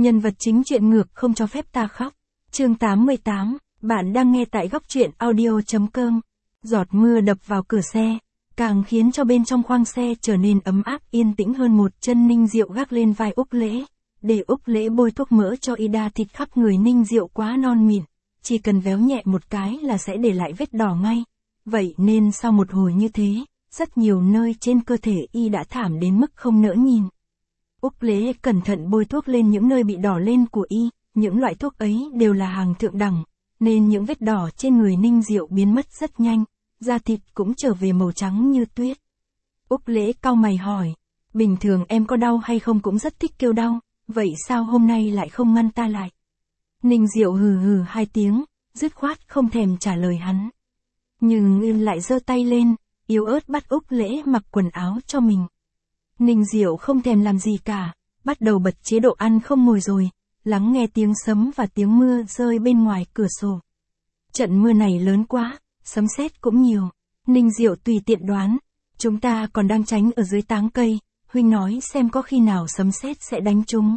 Nhân vật chính truyện ngược không cho phép ta khóc. Chương 88, bạn đang nghe tại góc truyện audio.com. Giọt mưa đập vào cửa xe, càng khiến cho bên trong khoang xe trở nên ấm áp yên tĩnh hơn. Một chân Ninh Diệu gác lên vai Úc Lễ, để Úc Lễ bôi thuốc mỡ cho Ida. Thịt khắp người Ninh Diệu quá non mịn, chỉ cần véo nhẹ một cái là sẽ để lại vết đỏ ngay. Vậy nên sau một hồi như thế, rất nhiều nơi trên cơ thể y đã thảm đến mức không nỡ nhìn. Úc Lễ cẩn thận bôi thuốc lên những nơi bị đỏ lên của y, những loại thuốc ấy đều là hàng thượng đẳng, nên những vết đỏ trên người Ninh Diệu biến mất rất nhanh, da thịt cũng trở về màu trắng như tuyết. Úc Lễ cau mày hỏi, bình thường em có đau hay không? Cũng rất thích kêu đau, vậy sao hôm nay lại không ngăn ta lại? Ninh Diệu hừ hừ hai tiếng, dứt khoát không thèm trả lời hắn. Nhưng Uyên lại giơ tay lên, yếu ớt bắt Úc Lễ mặc quần áo cho mình. Ninh Diệu không thèm làm gì cả, bắt đầu bật chế độ ăn không ngồi rồi, lắng nghe tiếng sấm và tiếng mưa rơi bên ngoài cửa sổ. Trận mưa này lớn quá, sấm sét cũng nhiều. Ninh Diệu tùy tiện đoán, chúng ta còn đang tránh ở dưới táng cây, huynh nói xem có khi nào sấm sét sẽ đánh chúng.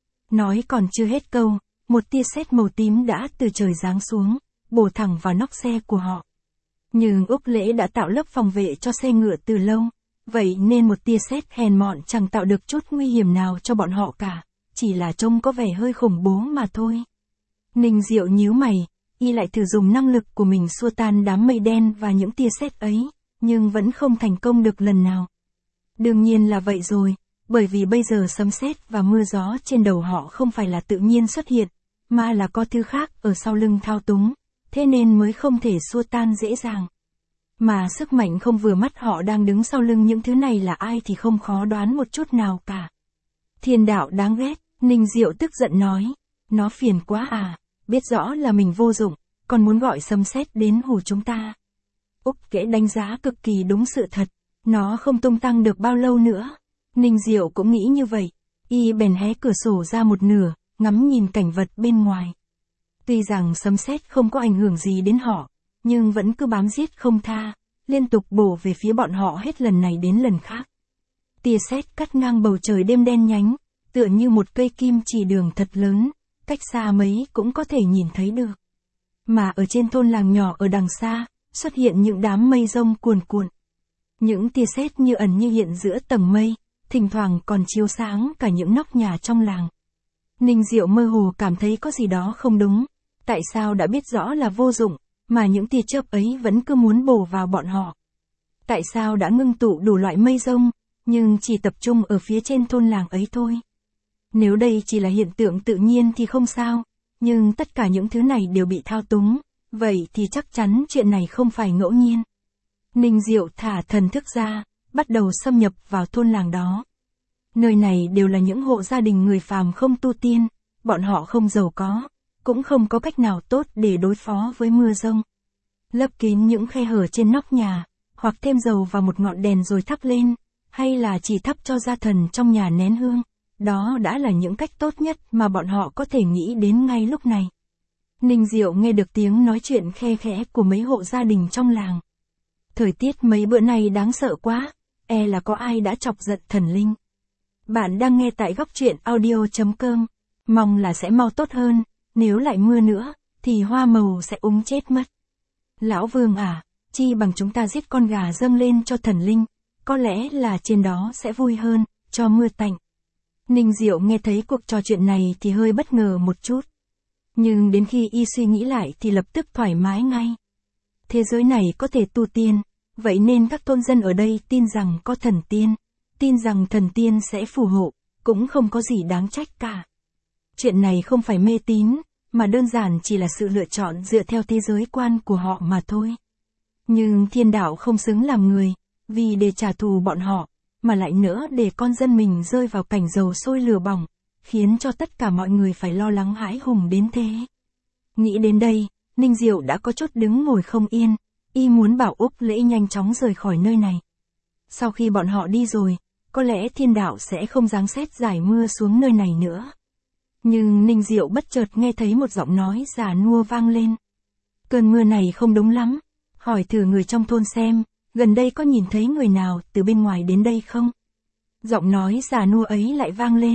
Nói còn chưa hết câu, một tia sét màu tím đã từ trời giáng xuống, bổ thẳng vào nóc xe của họ. Nhưng Úc Lễ đã tạo lớp phòng vệ cho xe ngựa từ lâu, vậy nên một tia sét hèn mọn chẳng tạo được chút nguy hiểm nào cho bọn họ cả, chỉ là trông có vẻ hơi khủng bố mà thôi. Ninh Diệu nhíu mày, y lại thử dùng năng lực của mình xua tan đám mây đen và những tia sét ấy, nhưng vẫn không thành công được lần nào. Đương nhiên là vậy rồi, bởi vì bây giờ sấm sét và mưa gió trên đầu họ không phải là tự nhiên xuất hiện, mà là có thứ khác ở sau lưng thao túng, thế nên mới không thể xua tan dễ dàng. Mà sức mạnh không vừa mắt họ đang đứng sau lưng những thứ này là ai thì không khó đoán một chút nào cả. Thiên đạo đáng ghét, Ninh Diệu tức giận nói, nó phiền quá à, biết rõ là mình vô dụng, còn muốn gọi sấm sét đến hù chúng ta. Úc Lễ đánh giá cực kỳ đúng sự thật, nó không tung tăng được bao lâu nữa. Ninh Diệu cũng nghĩ như vậy, y bèn hé cửa sổ ra một nửa, ngắm nhìn cảnh vật bên ngoài. Tuy rằng sấm sét không có ảnh hưởng gì đến họ, nhưng vẫn cứ bám giết không tha, liên tục bổ về phía bọn họ hết lần này đến lần khác. Tia sét cắt ngang bầu trời đêm đen nhánh, tựa như một cây kim chỉ đường thật lớn, cách xa mấy cũng có thể nhìn thấy được. Mà ở trên thôn làng nhỏ ở đằng xa, xuất hiện những đám mây rông cuồn cuộn. Những tia sét như ẩn như hiện giữa tầng mây, thỉnh thoảng còn chiếu sáng cả những nóc nhà trong làng. Ninh Diệu mơ hồ cảm thấy có gì đó không đúng, tại sao đã biết rõ là vô dụng, mà những tia chớp ấy vẫn cứ muốn bổ vào bọn họ. Tại sao đã ngưng tụ đủ loại mây rông, nhưng chỉ tập trung ở phía trên thôn làng ấy thôi. Nếu đây chỉ là hiện tượng tự nhiên thì không sao, nhưng tất cả những thứ này đều bị thao túng, vậy thì chắc chắn chuyện này không phải ngẫu nhiên. Ninh Diệu thả thần thức ra, bắt đầu xâm nhập vào thôn làng đó. Nơi này đều là những hộ gia đình người phàm không tu tiên, bọn họ không giàu có, cũng không có cách nào tốt để đối phó với mưa rông. Lấp kín những khe hở trên nóc nhà, hoặc thêm dầu vào một ngọn đèn rồi thắp lên, hay là chỉ thắp cho gia thần trong nhà nén hương, đó đã là những cách tốt nhất mà bọn họ có thể nghĩ đến ngay lúc này. Ninh Diệu nghe được tiếng nói chuyện khe khẽ của mấy hộ gia đình trong làng. Thời tiết mấy bữa nay đáng sợ quá, e là có ai đã chọc giận thần linh. Bạn đang nghe tại góc truyện audio.com, mong là sẽ mau tốt hơn, nếu lại mưa nữa, thì hoa màu sẽ úng chết mất. Lão Vương à, chi bằng chúng ta giết con gà dâng lên cho thần linh, có lẽ là trên đó sẽ vui hơn, cho mưa tạnh. Ninh Diệu nghe thấy cuộc trò chuyện này thì hơi bất ngờ một chút. Nhưng đến khi y suy nghĩ lại thì lập tức thoải mái ngay. Thế giới này có thể tu tiên, vậy nên các thôn dân ở đây tin rằng có thần tiên, tin rằng thần tiên sẽ phù hộ, cũng không có gì đáng trách cả. Chuyện này không phải mê tín, mà đơn giản chỉ là sự lựa chọn dựa theo thế giới quan của họ mà thôi. Nhưng thiên đạo không xứng làm người, vì để trả thù bọn họ, mà lại nữa để con dân mình rơi vào cảnh dầu sôi lửa bỏng, khiến cho tất cả mọi người phải lo lắng hãi hùng đến thế. Nghĩ đến đây, Ninh Diệu đã có chút đứng ngồi không yên, y muốn bảo Úc Lễ nhanh chóng rời khỏi nơi này. Sau khi bọn họ đi rồi, có lẽ thiên đạo sẽ không giáng sét giải mưa xuống nơi này nữa. Nhưng Ninh Diệu bất chợt nghe thấy một giọng nói già nua vang lên. Cơn mưa này không đúng lắm, hỏi thử người trong thôn xem, gần đây có nhìn thấy người nào từ bên ngoài đến đây không? Giọng nói già nua ấy lại vang lên,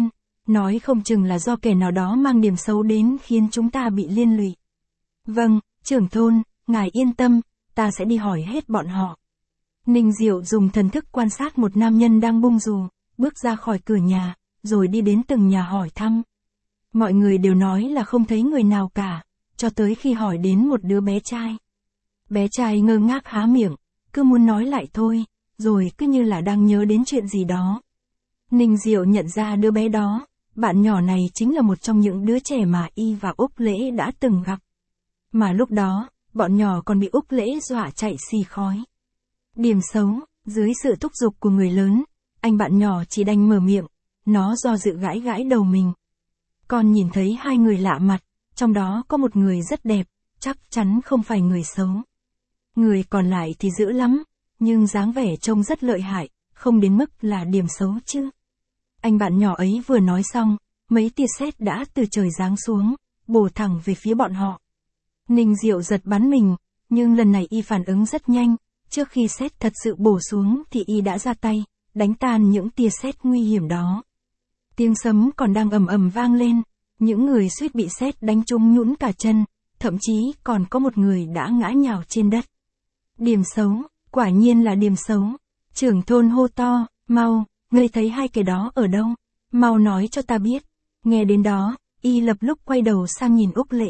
nói không chừng là do kẻ nào đó mang điểm xấu đến khiến chúng ta bị liên lụy. Vâng, trưởng thôn, ngài yên tâm, ta sẽ đi hỏi hết bọn họ. Ninh Diệu dùng thần thức quan sát một nam nhân đang bung dù, bước ra khỏi cửa nhà, rồi đi đến từng nhà hỏi thăm. Mọi người đều nói là không thấy người nào cả, cho tới khi hỏi đến một đứa bé trai. Bé trai ngơ ngác há miệng, cứ muốn nói lại thôi, rồi cứ như là đang nhớ đến chuyện gì đó. Ninh Diệu nhận ra đứa bé đó, bạn nhỏ này chính là một trong những đứa trẻ mà y và Úc Lễ đã từng gặp. Mà lúc đó, bọn nhỏ còn bị Úc Lễ dọa chạy xì khói. Điểm xấu, dưới sự thúc giục của người lớn, anh bạn nhỏ chỉ đành mở miệng, nó do dự gãi gãi đầu mình. Con nhìn thấy hai người lạ mặt, trong đó có một người rất đẹp, chắc chắn không phải người xấu. Người còn lại thì dữ lắm, nhưng dáng vẻ trông rất lợi hại, không đến mức là điểm xấu chứ. Anh bạn nhỏ ấy vừa nói xong, mấy tia sét đã từ trời giáng xuống, bổ thẳng về phía bọn họ. Ninh Diệu giật bắn mình, nhưng lần này y phản ứng rất nhanh, trước khi sét thật sự bổ xuống thì y đã ra tay, đánh tan những tia sét nguy hiểm đó. Tiếng sấm còn đang ầm ầm vang lên, những người suýt bị sét đánh trúng nhũn cả chân, thậm chí còn có một người đã ngã nhào trên đất. Điểm xấu, quả nhiên là điểm xấu. Trưởng thôn hô to, mau, ngươi thấy hai cái đó ở đâu? Mau nói cho ta biết. Nghe đến đó, y lập lúc quay đầu sang nhìn Úc Lễ.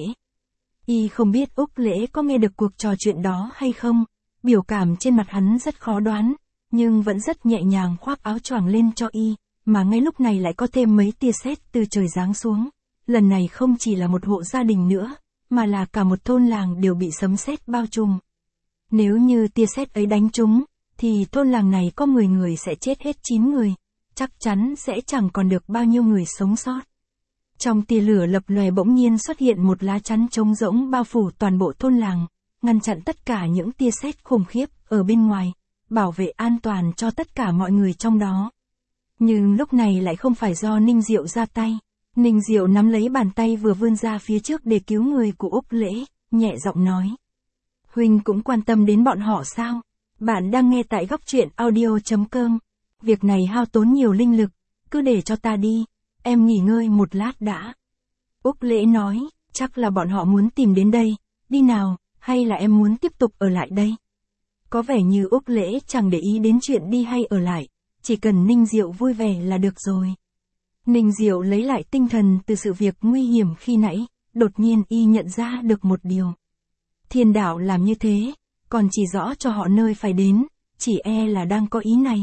Y không biết Úc Lễ có nghe được cuộc trò chuyện đó hay không, biểu cảm trên mặt hắn rất khó đoán, nhưng vẫn rất nhẹ nhàng khoác áo choàng lên cho y, mà ngay lúc này lại có thêm mấy tia sét từ trời giáng xuống. Lần này không chỉ là một hộ gia đình nữa, mà là cả một thôn làng đều bị sấm sét bao trùm. Nếu như tia sét ấy đánh trúng, thì thôn làng này có 10 người sẽ chết hết 9 người, chắc chắn sẽ chẳng còn được bao nhiêu người sống sót. Trong tia lửa lập lòe bỗng nhiên xuất hiện một lá chắn trống rỗng bao phủ toàn bộ thôn làng, ngăn chặn tất cả những tia sét khủng khiếp ở bên ngoài, bảo vệ an toàn cho tất cả mọi người trong đó. Nhưng lúc này lại không phải do Ninh Diệu ra tay. Ninh Diệu nắm lấy bàn tay vừa vươn ra phía trước để cứu người của Úc Lễ, nhẹ giọng nói. Huynh cũng quan tâm đến bọn họ sao? Bạn đang nghe tại góc truyện audio.com. Việc này hao tốn nhiều linh lực, cứ để cho ta đi, em nghỉ ngơi một lát đã. Úc Lễ nói, chắc là bọn họ muốn tìm đến đây, đi nào, hay là em muốn tiếp tục ở lại đây? Có vẻ như Úc Lễ chẳng để ý đến chuyện đi hay ở lại, chỉ cần Ninh Diệu vui vẻ là được rồi. Ninh Diệu lấy lại tinh thần từ sự việc nguy hiểm khi nãy, đột nhiên y nhận ra được một điều. Thiên đạo làm như thế, còn chỉ rõ cho họ nơi phải đến, chỉ e là đang có ý này.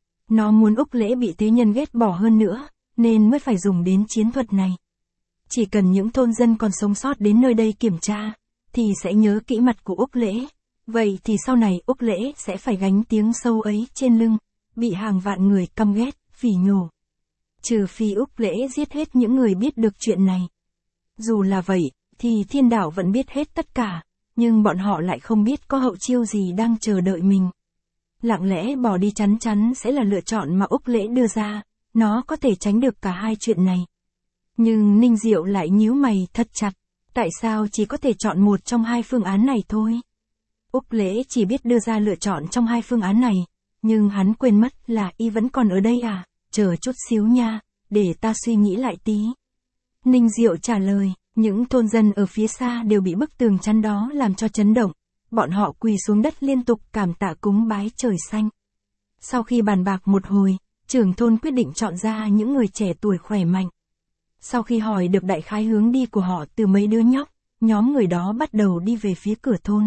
Nó muốn Úc Lễ bị thế nhân ghét bỏ hơn nữa, nên mới phải dùng đến chiến thuật này. Chỉ cần những thôn dân còn sống sót đến nơi đây kiểm tra, thì sẽ nhớ kỹ mặt của Úc Lễ. Vậy thì sau này Úc Lễ sẽ phải gánh tiếng sâu ấy trên lưng, bị hàng vạn người căm ghét, phỉ nhổ. Trừ phi Úc Lễ giết hết những người biết được chuyện này. Dù là vậy, thì thiên đạo vẫn biết hết tất cả, nhưng bọn họ lại không biết có hậu chiêu gì đang chờ đợi mình. Lặng lẽ bỏ đi chắn chắn sẽ là lựa chọn mà Úc Lễ đưa ra, nó có thể tránh được cả hai chuyện này. Nhưng Ninh Diệu lại nhíu mày thật chặt, tại sao chỉ có thể chọn một trong hai phương án này thôi? Úc Lễ chỉ biết đưa ra lựa chọn trong hai phương án này, nhưng hắn quên mất là y vẫn còn ở đây à, chờ chút xíu nha, để ta suy nghĩ lại tí. Ninh Diệu trả lời, những thôn dân ở phía xa đều bị bức tường chắn đó làm cho chấn động, bọn họ quỳ xuống đất liên tục cảm tạ cúng bái trời xanh. Sau khi bàn bạc một hồi, trưởng thôn quyết định chọn ra những người trẻ tuổi khỏe mạnh. Sau khi hỏi được đại khái hướng đi của họ từ mấy đứa nhóc, nhóm người đó bắt đầu đi về phía cửa thôn.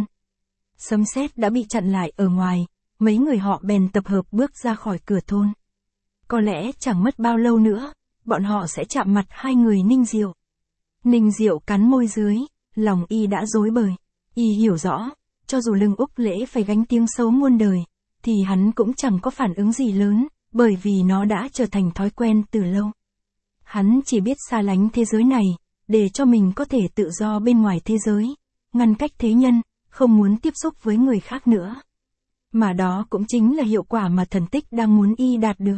Sấm sét đã bị chặn lại ở ngoài, mấy người họ bèn tập hợp bước ra khỏi cửa thôn. Có lẽ chẳng mất bao lâu nữa, bọn họ sẽ chạm mặt hai người Ninh Diệu. Ninh Diệu cắn môi dưới, lòng y đã rối bời. Y hiểu rõ, cho dù lưng Úc Lễ phải gánh tiếng xấu muôn đời, thì hắn cũng chẳng có phản ứng gì lớn, bởi vì nó đã trở thành thói quen từ lâu. Hắn chỉ biết xa lánh thế giới này, để cho mình có thể tự do bên ngoài thế giới, ngăn cách thế nhân, không muốn tiếp xúc với người khác nữa. Mà đó cũng chính là hiệu quả mà thần tích đang muốn y đạt được.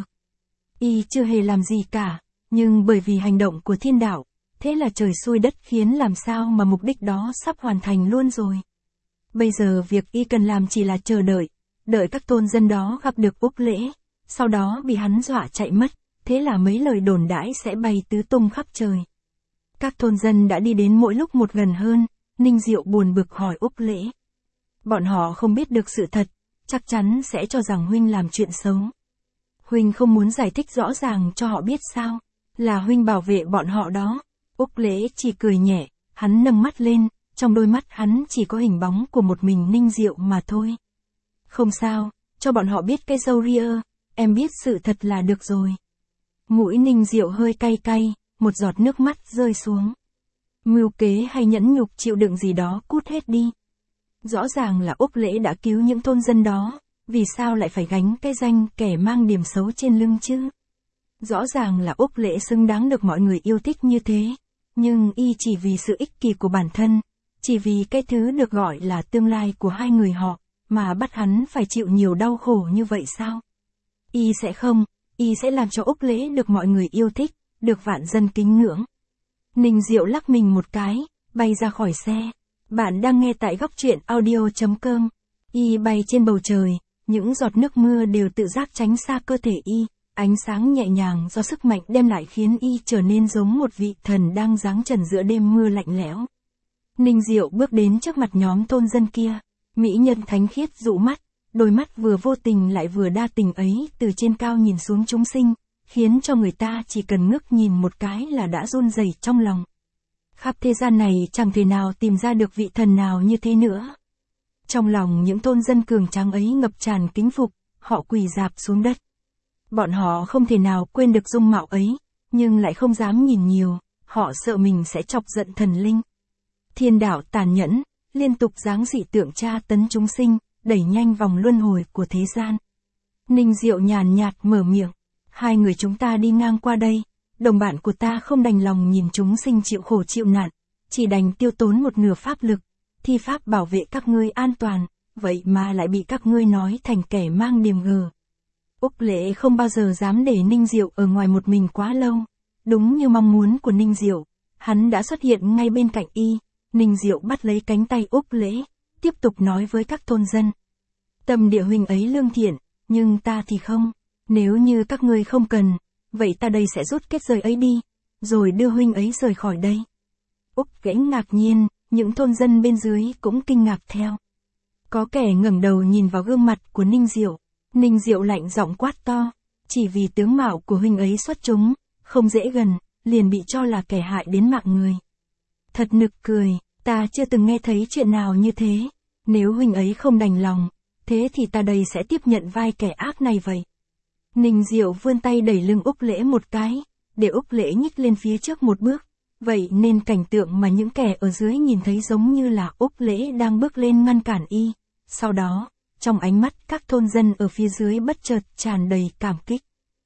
Y chưa hề làm gì cả, nhưng bởi vì hành động của thiên đạo, thế là trời xui đất khiến làm sao mà mục đích đó sắp hoàn thành luôn rồi. Bây giờ việc y cần làm chỉ là chờ đợi các thôn dân đó gặp được Úc Lễ, sau đó bị hắn dọa chạy mất, thế là mấy lời đồn đãi sẽ bay tứ tung khắp trời. Các thôn dân đã đi đến mỗi lúc một gần hơn, Ninh Diệu buồn bực hỏi Úc Lễ. Bọn họ không biết được sự thật, chắc chắn sẽ cho rằng huynh làm chuyện xấu. Huynh không muốn giải thích rõ ràng cho họ biết sao, là huynh bảo vệ bọn họ đó. Úc Lễ chỉ cười nhẹ, hắn nâng mắt lên, trong đôi mắt hắn chỉ có hình bóng của một mình Ninh Diệu mà thôi. Không sao, cho bọn họ biết cái dâu ria, em biết sự thật là được rồi. Mũi Ninh Diệu hơi cay cay, một giọt nước mắt rơi xuống. Mưu kế hay nhẫn nhục chịu đựng gì đó cút hết đi. Rõ ràng là Úc Lễ đã cứu những thôn dân đó, vì sao lại phải gánh cái danh kẻ mang điểm xấu trên lưng chứ? Rõ ràng là Úc Lễ xứng đáng được mọi người yêu thích như thế, nhưng y chỉ vì sự ích kỷ của bản thân, chỉ vì cái thứ được gọi là tương lai của hai người họ, mà bắt hắn phải chịu nhiều đau khổ như vậy sao? Y sẽ làm cho Úc Lễ được mọi người yêu thích, được vạn dân kính ngưỡng. Ninh Diệu lắc mình một cái, bay ra khỏi xe. Bạn đang nghe tại góc truyện audio.com. Y bay trên bầu trời, những giọt nước mưa đều tự giác tránh xa cơ thể y, ánh sáng nhẹ nhàng do sức mạnh đem lại khiến y trở nên giống một vị thần đang giáng trần giữa đêm mưa lạnh lẽo. Ninh Diệu bước đến trước mặt nhóm thôn dân kia, mỹ nhân thánh khiết dụ mắt, đôi mắt vừa vô tình lại vừa đa tình ấy từ trên cao nhìn xuống chúng sinh, khiến cho người ta chỉ cần ngước nhìn một cái là đã run rẩy trong lòng. Khắp thế gian này chẳng thể nào tìm ra được vị thần nào như thế nữa. Trong lòng những thôn dân cường tráng ấy ngập tràn kính phục, họ quỳ rạp xuống đất. Bọn họ không thể nào quên được dung mạo ấy, nhưng lại không dám nhìn nhiều, họ sợ mình sẽ chọc giận thần linh. Thiên đạo tàn nhẫn, liên tục giáng dị tượng tra tấn chúng sinh, đẩy nhanh vòng luân hồi của thế gian. Ninh Diệu nhàn nhạt mở miệng, hai người chúng ta đi ngang qua đây, đồng bạn của ta không đành lòng nhìn chúng sinh chịu khổ chịu nạn, chỉ đành tiêu tốn một nửa pháp lực, thi pháp bảo vệ các ngươi an toàn, vậy mà lại bị các ngươi nói thành kẻ mang điềm gờ. Úc Lễ không bao giờ dám để Ninh Diệu ở ngoài một mình quá lâu, đúng như mong muốn của Ninh Diệu, hắn đã xuất hiện ngay bên cạnh y. Ninh Diệu bắt lấy cánh tay Úc Lễ, tiếp tục nói với các thôn dân. Tâm địa huynh ấy lương thiện, nhưng ta thì không, nếu như các ngươi không cần, vậy ta đây sẽ rút kết giới ấy đi, rồi đưa huynh ấy rời khỏi đây. Úc Lễ ngạc nhiên, những thôn dân bên dưới cũng kinh ngạc theo. Có kẻ ngẩng đầu nhìn vào gương mặt của Ninh Diệu. Ninh Diệu lạnh giọng quát to, chỉ vì tướng mạo của huynh ấy xuất chúng, không dễ gần, liền bị cho là kẻ hại đến mạng người. Thật nực cười, ta chưa từng nghe thấy chuyện nào như thế, nếu huynh ấy không đành lòng, thế thì ta đây sẽ tiếp nhận vai kẻ ác này vậy. Ninh Diệu vươn tay đẩy lưng Úc Lễ một cái, để Úc Lễ nhích lên phía trước một bước, vậy nên cảnh tượng mà những kẻ ở dưới nhìn thấy giống như là Úc Lễ đang bước lên ngăn cản y. Sau đó, trong ánh mắt các thôn dân ở phía dưới bất chợt tràn đầy cảm kích.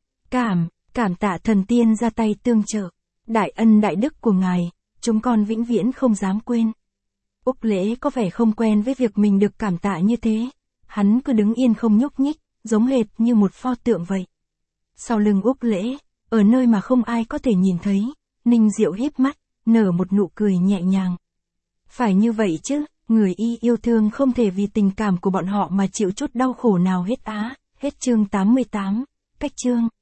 Cảm tạ thần tiên ra tay tương trợ, đại ân đại đức của ngài, chúng con vĩnh viễn không dám quên. Úc Lễ có vẻ không quen với việc mình được cảm tạ như thế, hắn cứ đứng yên không nhúc nhích, giống hệt như một pho tượng vậy. Sau lưng Úc Lễ, ở nơi mà không ai có thể nhìn thấy, Ninh Diệu híp mắt, nở một nụ cười nhẹ nhàng. Phải như vậy chứ, người y yêu thương không thể vì tình cảm của bọn họ mà chịu chút đau khổ nào hết á. Hết chương 88, cách chương.